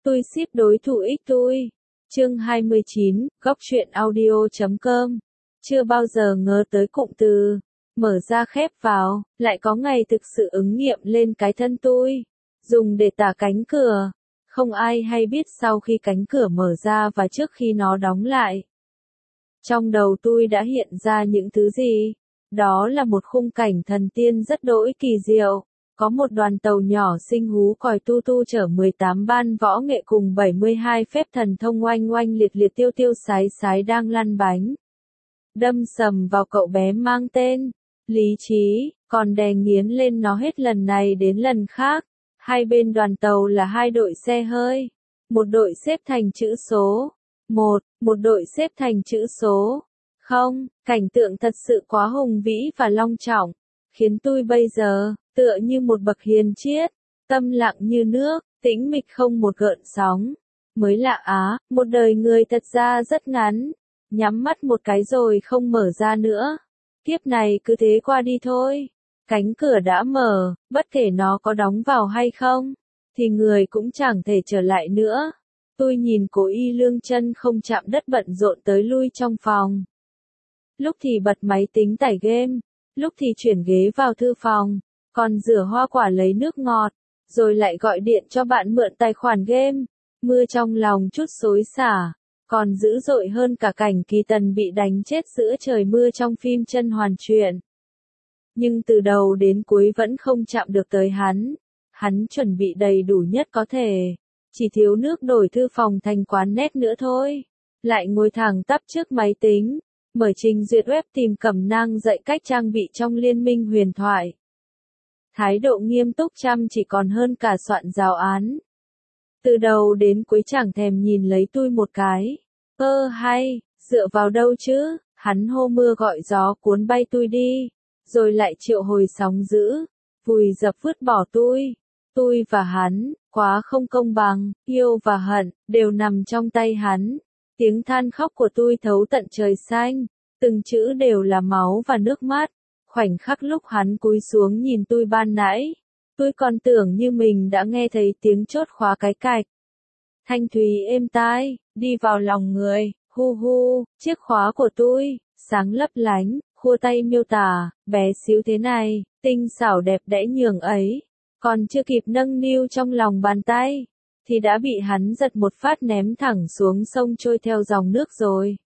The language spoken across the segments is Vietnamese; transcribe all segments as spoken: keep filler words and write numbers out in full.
Tôi ship đối thủ ích tôi. Chương hai mươi chín, góc truyện audio chấm com. Chưa bao giờ ngờ tới cụm từ mở ra khép vào, lại có ngày thực sự ứng nghiệm lên cái thân tôi. Dùng để tả cánh cửa. Không ai hay biết sau khi cánh cửa mở ra và trước khi nó đóng lại. Trong đầu tôi đã hiện ra những thứ gì? Đó là một khung cảnh thần tiên rất đỗi kỳ diệu. Có một đoàn tàu nhỏ xinh hú còi tu tu chở mười tám ban võ nghệ cùng bảy mươi hai phép thần thông oanh oanh liệt liệt tiêu tiêu sái sái đang lăn bánh. Đâm sầm vào cậu bé mang tên Lý Trí, còn đè nghiến lên nó hết lần này đến lần khác. Hai bên đoàn tàu là hai đội xe hơi. Một đội xếp thành chữ số một, một đội xếp thành chữ số không. Cảnh tượng thật sự quá hùng vĩ và long trọng, khiến tôi bây giờ tựa như một bậc hiền triết, tâm lặng như nước, tĩnh mịch không một gợn sóng. Mới lạ á, một đời người thật ra rất ngắn, nhắm mắt một cái rồi không mở ra nữa. Kiếp này cứ thế qua đi thôi. Cánh cửa đã mở, bất kể nó có đóng vào hay không, thì người cũng chẳng thể trở lại nữa. Tôi nhìn Cố Y Lương chân không chạm đất bận rộn tới lui trong phòng. Lúc thì bật máy tính tải game, lúc thì chuyển ghế vào thư phòng, còn rửa hoa quả lấy nước ngọt, rồi lại gọi điện cho bạn mượn tài khoản game. Mưa trong lòng chút xối xả, còn dữ dội hơn cả cảnh Kỳ Tần bị đánh chết giữa trời mưa trong phim Chân Hoàn Truyện. Nhưng từ đầu đến cuối vẫn không chạm được tới hắn. Hắn chuẩn bị đầy đủ nhất có thể, chỉ thiếu nước đổi thư phòng thành quán net nữa thôi. Lại ngồi thẳng tắp trước máy tính, mở trình duyệt web tìm cẩm nang dạy cách trang bị trong Liên minh huyền thoại. Thái độ nghiêm túc chăm chỉ còn hơn cả soạn giáo án. Từ đầu đến cuối chẳng thèm nhìn lấy tôi một cái. Ơ hay, dựa vào đâu chứ? Hắn hô mưa gọi gió cuốn bay tôi đi, rồi lại triệu hồi sóng dữ, vùi dập vứt bỏ tôi. Tôi và hắn, quá không công bằng, yêu và hận, đều nằm trong tay hắn. Tiếng than khóc của tôi thấu tận trời xanh, từng chữ đều là máu và nước mắt. Khoảnh khắc lúc hắn cúi xuống nhìn tôi ban nãy, tôi còn tưởng như mình đã nghe thấy tiếng chốt khóa cái cạch. Thanh thúy êm tai, đi vào lòng người, hu hu, chiếc khóa của tôi, sáng lấp lánh, khua tay miêu tả, bé xíu thế này, tinh xảo đẹp đẽ nhường ấy. Còn chưa kịp nâng niu trong lòng bàn tay, thì đã bị hắn giật một phát ném thẳng xuống sông trôi theo dòng nước rồi.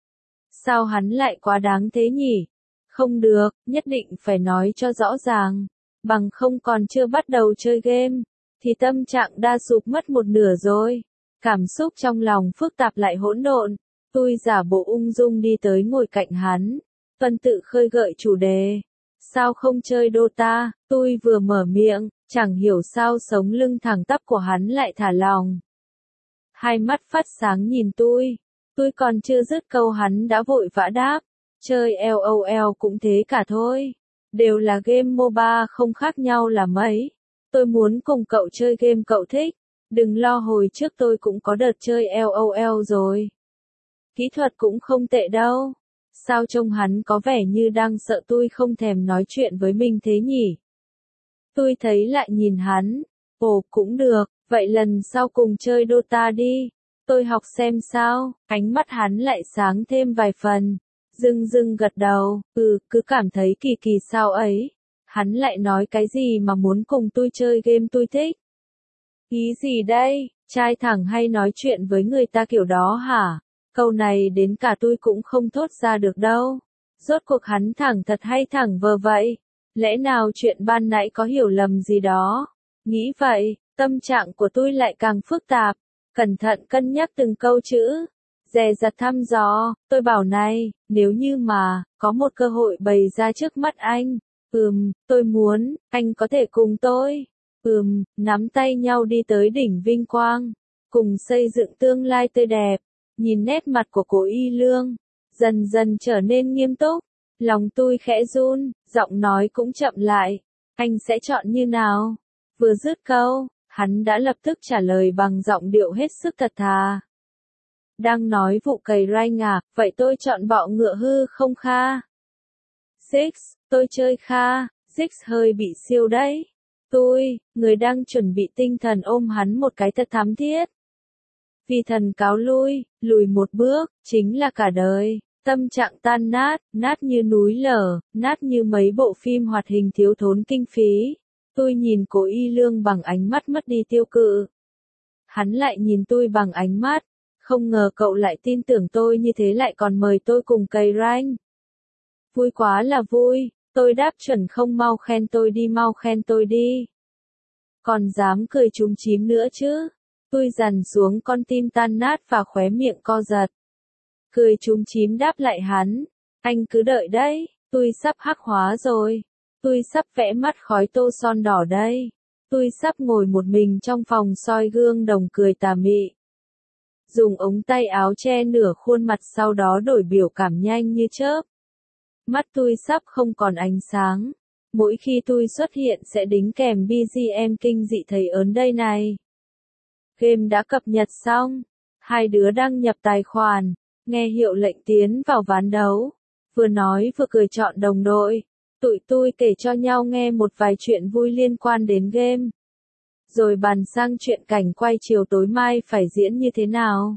Sao hắn lại quá đáng thế nhỉ? Không được, nhất định phải nói cho rõ ràng. Bằng không còn chưa bắt đầu chơi game, thì tâm trạng đã sụp mất một nửa rồi. Cảm xúc trong lòng phức tạp lại hỗn độn. Tôi giả bộ ung dung đi tới ngồi cạnh hắn, tuần tự khơi gợi chủ đề. Sao không chơi Dota? Tôi vừa mở miệng, chẳng hiểu sao sống lưng thẳng tắp của hắn lại thả lỏng. Hai mắt phát sáng nhìn tôi. Tôi còn chưa dứt câu hắn đã vội vã đáp. Chơi LOL cũng thế cả thôi. Đều là game MOBA không khác nhau là mấy. Tôi muốn cùng cậu chơi game cậu thích. Đừng lo, hồi trước tôi cũng có đợt chơi LOL rồi. Kỹ thuật cũng không tệ đâu. Sao trông hắn có vẻ như đang sợ tôi không thèm nói chuyện với mình thế nhỉ? Tôi thấy lại nhìn hắn. Ồ, cũng được, vậy lần sau cùng chơi Dota đi. Tôi học xem sao. Ánh mắt hắn lại sáng thêm vài phần. Dưng dưng gật đầu, ừ, cứ cảm thấy kỳ kỳ sao ấy. Hắn lại nói cái gì mà muốn cùng tôi chơi game tôi thích? Ý gì đây, trai thẳng hay nói chuyện với người ta kiểu đó hả? Câu này đến cả tôi cũng không thốt ra được đâu. Rốt cuộc hắn thẳng thật hay thẳng vờ vậy? Lẽ nào chuyện ban nãy có hiểu lầm gì đó? Nghĩ vậy, tâm trạng của tôi lại càng phức tạp. Cẩn thận cân nhắc từng câu chữ. Dè dặt thăm dò, tôi bảo này, nếu như mà, có một cơ hội bày ra trước mắt anh. Ừm, tôi muốn, anh có thể cùng tôi. Ừm, nắm tay nhau đi tới đỉnh vinh quang. Cùng xây dựng tương lai tươi đẹp. Nhìn nét mặt của Cố Y Lương, dần dần trở nên nghiêm túc. Lòng tôi khẽ run, giọng nói cũng chậm lại. Anh sẽ chọn như nào? Vừa dứt câu, hắn đã lập tức trả lời bằng giọng điệu hết sức thật thà. Đang nói vụ cày rank à, vậy tôi chọn bọ ngựa hư không Kha? Six, tôi chơi Kha, Six hơi bị siêu đấy. Tôi, người đang chuẩn bị tinh thần ôm hắn một cái thật thắm thiết. Vì thần cáo lui, lùi một bước, chính là cả đời. Tâm trạng tan nát, nát như núi lở, nát như mấy bộ phim hoạt hình thiếu thốn kinh phí. Tôi nhìn Cố Y Lương bằng ánh mắt mất đi tiêu cự. Hắn lại nhìn tôi bằng ánh mắt, không ngờ cậu lại tin tưởng tôi như thế, lại còn mời tôi cùng cày rank. Vui quá là vui, tôi đáp chuẩn. Không mau khen tôi đi, mau khen tôi đi. Còn dám cười trúng chím nữa chứ? Tôi dằn xuống con tim tan nát và khóe miệng co giật. Cười trúng chím đáp lại hắn, anh cứ đợi đấy, tôi sắp hắc hóa rồi. Tôi sắp vẽ mắt khói tô son đỏ đây. Tôi sắp ngồi một mình trong phòng soi gương đồng cười tà mị. Dùng ống tay áo che nửa khuôn mặt, sau đó đổi biểu cảm nhanh như chớp. Mắt tôi sắp không còn ánh sáng. Mỗi khi tôi xuất hiện sẽ đính kèm bê giê em kinh dị thấy ớn đây này. Game đã cập nhật xong. Hai đứa đăng nhập tài khoản. Nghe hiệu lệnh tiến vào ván đấu. Vừa nói vừa cười chọn đồng đội. Tụi tôi kể cho nhau nghe một vài chuyện vui liên quan đến game. Rồi bàn sang chuyện cảnh quay chiều tối mai phải diễn như thế nào.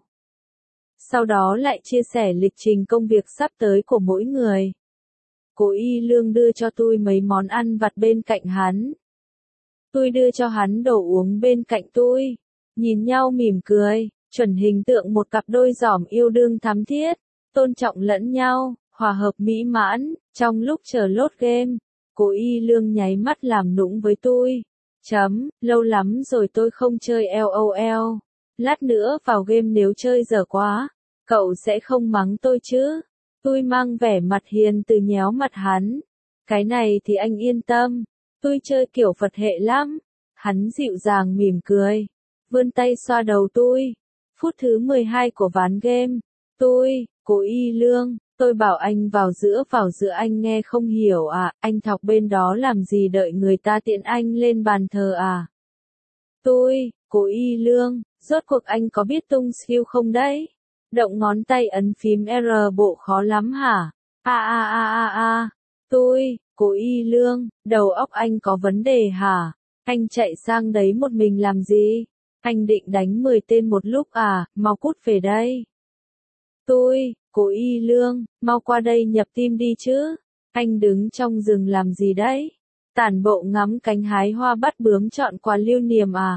Sau đó lại chia sẻ lịch trình công việc sắp tới của mỗi người. Cố Y Lương đưa cho tôi mấy món ăn vặt bên cạnh hắn. Tôi đưa cho hắn đồ uống bên cạnh tôi. Nhìn nhau mỉm cười, chuẩn hình tượng một cặp đôi giỏm yêu đương thắm thiết, tôn trọng lẫn nhau, hòa hợp mỹ mãn. Trong lúc chờ load game, Cố Y Lương nháy mắt làm nũng với tôi. Chấm, lâu lắm rồi tôi không chơi LOL. Lát nữa vào game nếu chơi dở quá, cậu sẽ không mắng tôi chứ? Tôi mang vẻ mặt hiền từ nhéo mặt hắn. Cái này thì anh yên tâm, tôi chơi kiểu Phật hệ lắm. Hắn dịu dàng mỉm cười, vươn tay xoa đầu tôi. Phút thứ mười hai của ván game, tôi, Cố Y Lương, tôi bảo anh vào giữa vào giữa anh nghe không hiểu à, anh thọc bên đó làm gì, đợi người ta tiện anh lên bàn thờ à? Tôi, Cố Y Lương, rốt cuộc anh có biết tung skill không đấy? Động ngón tay ấn phím R bộ khó lắm hả? A a a a a. Tôi, Cố Y Lương, đầu óc anh có vấn đề hả? Anh chạy sang đấy một mình làm gì? Anh định đánh mười tên một lúc à, mau cút về đây. Tôi, Cố Y Lương, mau qua đây nhập team đi chứ. Anh đứng trong rừng làm gì đấy? Tản bộ ngắm cánh hái hoa bắt bướm chọn quà lưu niệm à?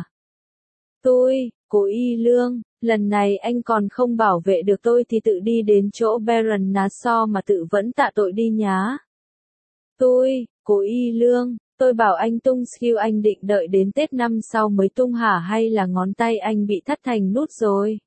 Tôi, Cố Y Lương, lần này anh còn không bảo vệ được tôi thì tự đi đến chỗ Baron Nassau mà tự vẫn tạ tội đi nhá. Tôi, Cố Y Lương, tôi bảo anh tung skill, anh định đợi đến Tết năm sau mới tung hả, hay là ngón tay anh bị thắt thành nút rồi?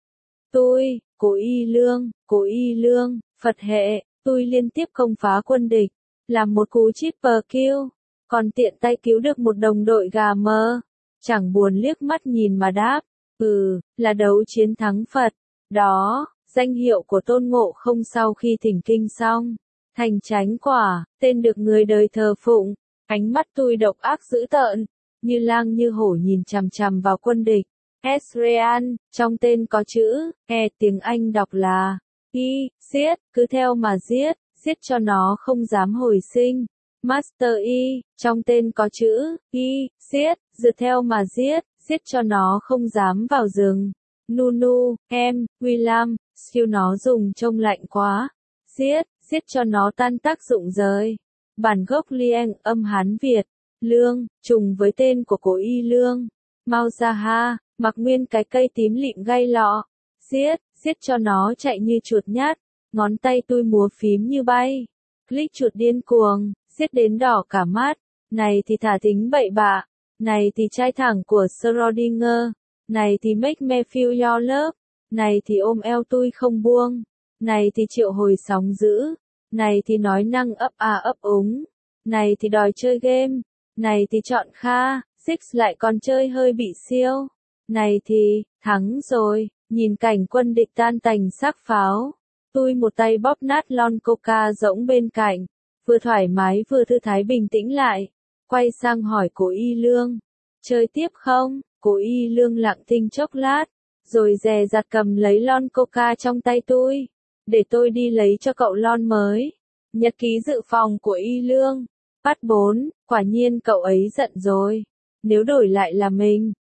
Tôi, Cố Y Lương, Cố Y Lương, Phật hệ, tôi liên tiếp công phá quân địch, làm một cú triple kill, còn tiện tay cứu được một đồng đội gà mờ. Chẳng buồn liếc mắt nhìn mà đáp, ừ, là đấu chiến thắng Phật. Đó, danh hiệu của Tôn Ngộ Không sau khi thỉnh kinh xong. Thành chánh quả, tên được người đời thờ phụng. Ánh mắt tôi độc ác dữ tợn, như lang như hổ nhìn chằm chằm vào quân địch. Ezreal, trong tên có chữ, E tiếng Anh đọc là, Y, giết, cứ theo mà giết, giết cho nó không dám hồi sinh. Master Y, trong tên có chữ, Y, giết, dựa theo mà giết, giết cho nó không dám vào rừng. Nunu, em, William, skill nó dùng trông lạnh quá. Giết, giết cho nó tan tác dụng rời. Bản gốc Liang âm Hán Việt. Lương, trùng với tên của Cố Y Lương. Mau ra ha, mặc nguyên cái cây tím lịm gai lọ. Giết, giết cho nó chạy như chuột nhát. Ngón tay tôi múa phím như bay. Click chuột điên cuồng, giết đến đỏ cả mắt. Này thì thả thính bậy bạ. Này thì trai thẳng của Schrödinger. Này thì make me feel your love. Này thì ôm eo tôi không buông. Này thì triệu hồi sóng dữ. Này thì nói năng ấp à ấp úng. Này thì đòi chơi game. Này thì chọn Kha, Six lại còn chơi hơi bị siêu. Này thì, thắng rồi, nhìn cảnh quân địch tan tành xác pháo. Tôi một tay bóp nát lon coca rỗng bên cạnh. Vừa thoải mái vừa thư thái bình tĩnh lại. Quay sang hỏi Cố Y Lương. Chơi tiếp không? Cố Y Lương lặng thinh chốc lát. Rồi dè dặt cầm lấy lon coca trong tay tôi. Để tôi đi lấy cho cậu lon mới. Nhật ký dự phòng của Y Lương. Phát bốn, quả nhiên cậu ấy giận rồi. Nếu đổi lại là mình,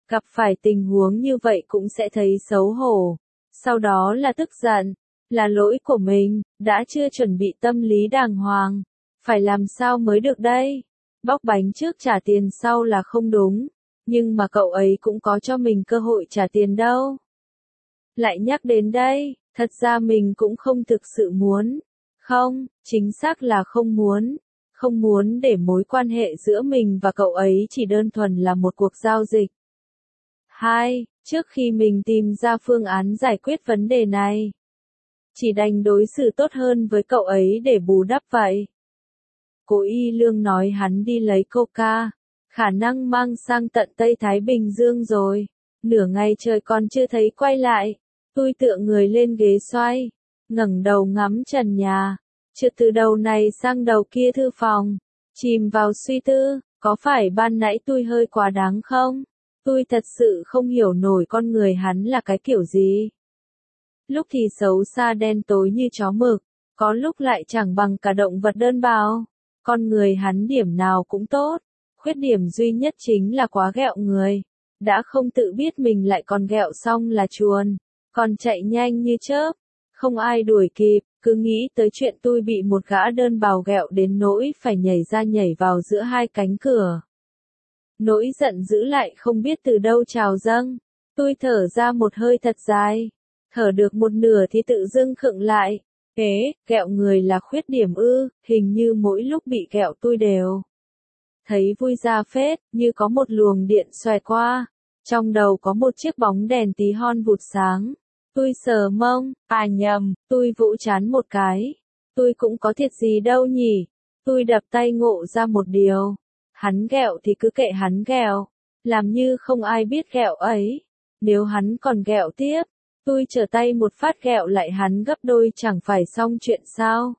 Gặp phải tình huống như vậy cũng sẽ thấy xấu hổ. Sau đó là tức giận. Là lỗi của mình, đã chưa chuẩn bị tâm lý đàng hoàng. Phải làm sao mới được đây? Bóc bánh trước trả tiền sau là không đúng. Nhưng mà cậu ấy cũng có cho mình cơ hội trả tiền đâu. Lại nhắc đến đây, thật ra mình cũng không thực sự muốn. Không, chính xác là không muốn. Không muốn để mối quan hệ giữa mình và cậu ấy chỉ đơn thuần là một cuộc giao dịch. Hai, trước khi mình tìm ra phương án giải quyết vấn đề này, chỉ đành đối xử tốt hơn với cậu ấy để bù đắp vậy. Cố Y Lương nói hắn đi lấy coca, khả năng mang sang tận Tây Thái Bình Dương rồi. Nửa ngày trời còn chưa thấy quay lại. Tôi tựa người lên ghế xoay, ngẩng đầu ngắm trần nhà, trượt từ đầu này sang đầu kia thư phòng, chìm vào suy tư, có phải ban nãy tôi hơi quá đáng không? Tôi thật sự không hiểu nổi con người hắn là cái kiểu gì. Lúc thì xấu xa đen tối như chó mực, có lúc lại chẳng bằng cả động vật đơn bào. Con người hắn điểm nào cũng tốt, khuyết điểm duy nhất chính là quá ghẹo người. Đã không tự biết mình lại còn ghẹo xong là chuồn, còn chạy nhanh như chớp, không ai đuổi kịp, cứ nghĩ tới chuyện tôi bị một gã đơn bào ghẹo đến nỗi phải nhảy ra nhảy vào giữa hai cánh cửa. Nỗi giận dữ lại không biết từ đâu trào dâng, tôi thở ra một hơi thật dài, thở được một nửa thì tự dưng khựng lại. Ế, ghẹo người là khuyết điểm ư, hình như mỗi lúc bị ghẹo tôi đều thấy vui ra phết, như có một luồng điện xoẹt qua. Trong đầu có một chiếc bóng đèn tí hon vụt sáng. Tôi sờ mông, à nhầm, tôi vỗ chán một cái. Tôi cũng có thiệt gì đâu nhỉ. Tôi đập tay ngộ ra một điều. Hắn ghẹo thì cứ kệ hắn ghẹo. Làm như không ai biết ghẹo ấy. Nếu hắn còn ghẹo tiếp, tôi trở tay một phát ghẹo lại hắn gấp đôi chẳng phải xong chuyện sao.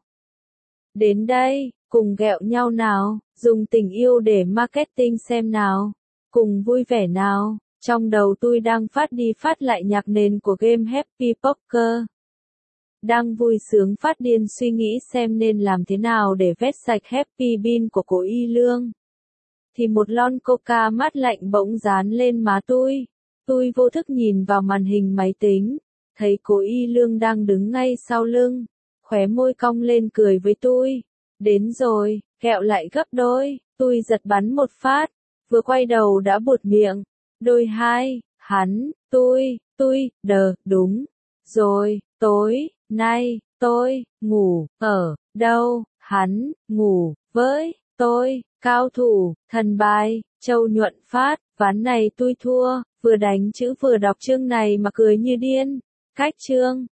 Đến đây, cùng ghẹo nhau nào, dùng tình yêu để marketing xem nào. Cùng vui vẻ nào. Trong đầu tôi đang phát đi phát lại nhạc nền của game Happy Poker. Đang vui sướng phát điên suy nghĩ xem nên làm thế nào để vét sạch Happy Bean của Cố Y Lương. Thì một lon coca mát lạnh bỗng dán lên má tôi. Tôi vô thức nhìn vào màn hình máy tính, thấy Cố Y Lương đang đứng ngay sau lưng, khóe môi cong lên cười với tôi. Đến rồi, kẹo lại gấp đôi, tôi giật bắn một phát, vừa quay đầu đã buột miệng. Đôi hai, hắn, tôi, tôi, đờ, đúng. Rồi, tối, nay, tôi, ngủ, ở, đâu, hắn, ngủ, với, tôi, cao thủ, thần bài, Châu Nhuận Phát, ván này tôi thua, vừa đánh chữ vừa đọc chương này mà cười như điên. Cách chương.